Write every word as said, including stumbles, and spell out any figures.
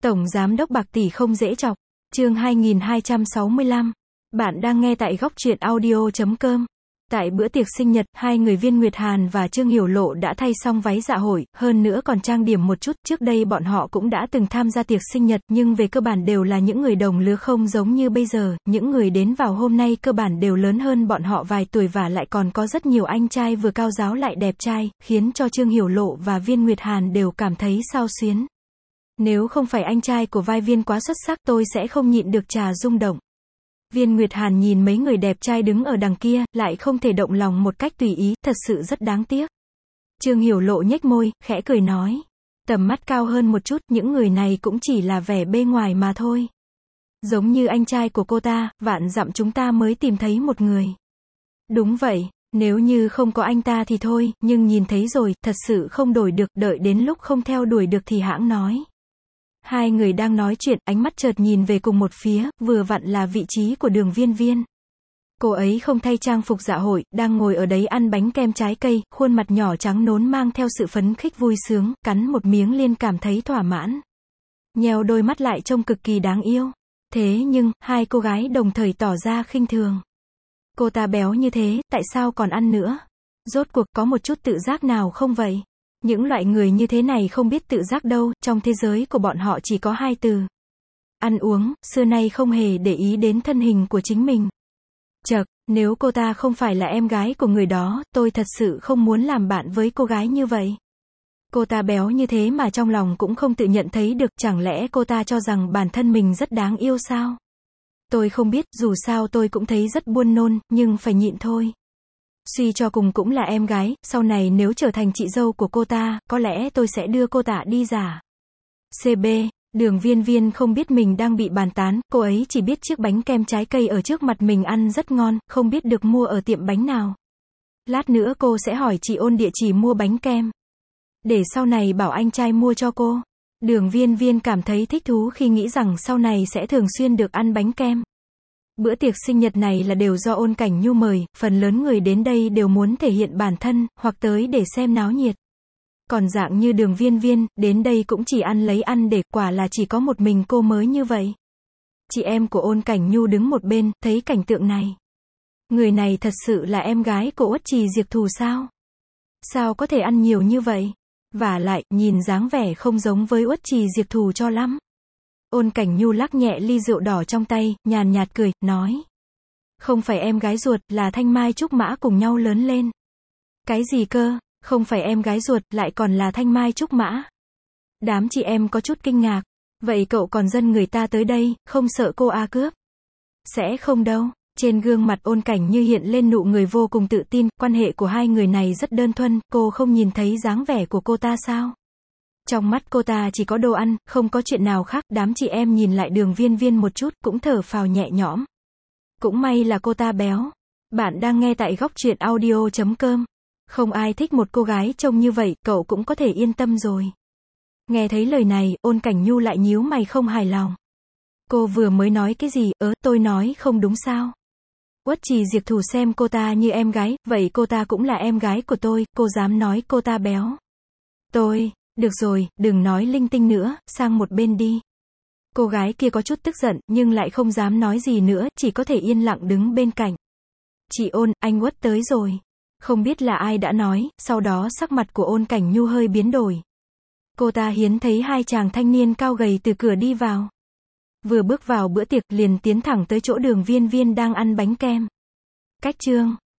Tổng Giám đốc bạc tỷ không dễ chọc. Chương hai nghìn hai trăm sáu mươi lăm. Bạn đang nghe tại góc truyện audio chấm com. Tại bữa tiệc sinh nhật, hai người Viên Nguyệt Hàn và Trương Hiểu Lộ đã thay xong váy dạ hội, hơn nữa còn trang điểm một chút. Trước đây bọn họ cũng đã từng tham gia tiệc sinh nhật, nhưng về cơ bản đều là những người đồng lứa, không giống như bây giờ. Những người đến vào hôm nay cơ bản đều lớn hơn bọn họ vài tuổi và lại còn có rất nhiều anh trai vừa cao ráo lại đẹp trai, khiến cho Trương Hiểu Lộ và Viên Nguyệt Hàn đều cảm thấy xao xuyến. Nếu không phải anh trai của vai Viên quá xuất sắc, tôi sẽ không nhịn được trà rung động. Viên Nguyệt Hàn nhìn mấy người đẹp trai đứng ở đằng kia, lại không thể động lòng một cách tùy ý, thật sự rất đáng tiếc. Trương Hiểu Lộ nhếch môi, khẽ cười nói. Tầm mắt cao hơn một chút, những người này cũng chỉ là vẻ bề ngoài mà thôi. Giống như anh trai của cô ta, vạn dặm chúng ta mới tìm thấy một người. Đúng vậy, nếu như không có anh ta thì thôi, nhưng nhìn thấy rồi, thật sự không đổi được, đợi đến lúc không theo đuổi được thì hãng nói. Hai người đang nói chuyện, ánh mắt chợt nhìn về cùng một phía, vừa vặn là vị trí của Đường Viên Viên. Cô ấy không thay trang phục dạ hội, đang ngồi ở đấy ăn bánh kem trái cây, khuôn mặt nhỏ trắng nốn mang theo sự phấn khích vui sướng, cắn một miếng liền cảm thấy thỏa mãn. Nheo đôi mắt lại trông cực kỳ đáng yêu. Thế nhưng, hai cô gái đồng thời tỏ ra khinh thường. Cô ta béo như thế, tại sao còn ăn nữa? Rốt cuộc có một chút tự giác nào không vậy? Những loại người như thế này không biết tự giác đâu, trong thế giới của bọn họ chỉ có hai từ. Ăn uống, xưa nay không hề để ý đến thân hình của chính mình. Chậc, nếu cô ta không phải là em gái của người đó, tôi thật sự không muốn làm bạn với cô gái như vậy. Cô ta béo như thế mà trong lòng cũng không tự nhận thấy được, chẳng lẽ cô ta cho rằng bản thân mình rất đáng yêu sao? Tôi không biết, dù sao tôi cũng thấy rất buồn nôn, nhưng phải nhịn thôi. Suy cho cùng cũng là em gái, sau này nếu trở thành chị dâu của cô ta, có lẽ tôi sẽ đưa cô ta đi giả. xê bê, Đường Viên Viên không biết mình đang bị bàn tán, cô ấy chỉ biết chiếc bánh kem trái cây ở trước mặt mình ăn rất ngon, không biết được mua ở tiệm bánh nào. Lát nữa cô sẽ hỏi chị Ôn địa chỉ mua bánh kem. Để sau này bảo anh trai mua cho cô. Đường Viên Viên cảm thấy thích thú khi nghĩ rằng sau này sẽ thường xuyên được ăn bánh kem. Bữa tiệc sinh nhật này là đều do Ôn Cảnh Nhu mời, phần lớn người đến đây đều muốn thể hiện bản thân, hoặc tới để xem náo nhiệt. Còn dạng như Đường Viên Viên, đến đây cũng chỉ ăn lấy ăn để, quả là chỉ có một mình cô mới như vậy. Chị em của Ôn Cảnh Nhu đứng một bên, thấy cảnh tượng này. Người này thật sự là em gái của Uất Trì Diệp Thù sao? Sao có thể ăn nhiều như vậy? Vả lại, nhìn dáng vẻ không giống với Uất Trì Diệp Thù cho lắm. Ôn Cảnh Nhu lắc nhẹ ly rượu đỏ trong tay, nhàn nhạt cười, nói. Không phải em gái ruột, là Thanh Mai Trúc Mã cùng nhau lớn lên. Cái gì cơ? Không phải em gái ruột, lại còn là Thanh Mai Trúc Mã. Đám chị em có chút kinh ngạc. Vậy cậu còn dân người ta tới đây, không sợ cô A cướp? Sẽ không đâu. Trên gương mặt Ôn Cảnh Như hiện lên nụ người vô cùng tự tin, quan hệ của hai người này rất đơn thuần, cô không nhìn thấy dáng vẻ của cô ta sao? Trong mắt cô ta chỉ có đồ ăn, không có chuyện nào khác. Đám chị em nhìn lại Đường Viên Viên một chút, cũng thở phào nhẹ nhõm. Cũng may là cô ta béo. Bạn đang nghe tại góc truyện audio chấm com. Không ai thích một cô gái trông như vậy, cậu cũng có thể yên tâm rồi. Nghe thấy lời này, Ôn Cảnh Nhu lại nhíu mày không hài lòng. Cô vừa mới nói cái gì, ớ, tôi nói không đúng sao? Uất Trì Diệp Thù xem cô ta như em gái, vậy cô ta cũng là em gái của tôi, cô dám nói cô ta béo. Tôi... Được rồi, đừng nói linh tinh nữa, sang một bên đi. Cô gái kia có chút tức giận, nhưng lại không dám nói gì nữa, chỉ có thể yên lặng đứng bên cạnh. Chị Ôn, anh Uất tới rồi. Không biết là ai đã nói, sau đó sắc mặt của Ôn Cảnh Nhu hơi biến đổi. Cô ta hiến thấy hai chàng thanh niên cao gầy từ cửa đi vào. Vừa bước vào bữa tiệc, liền tiến thẳng tới chỗ Đường Viên Viên đang ăn bánh kem. Cách Trương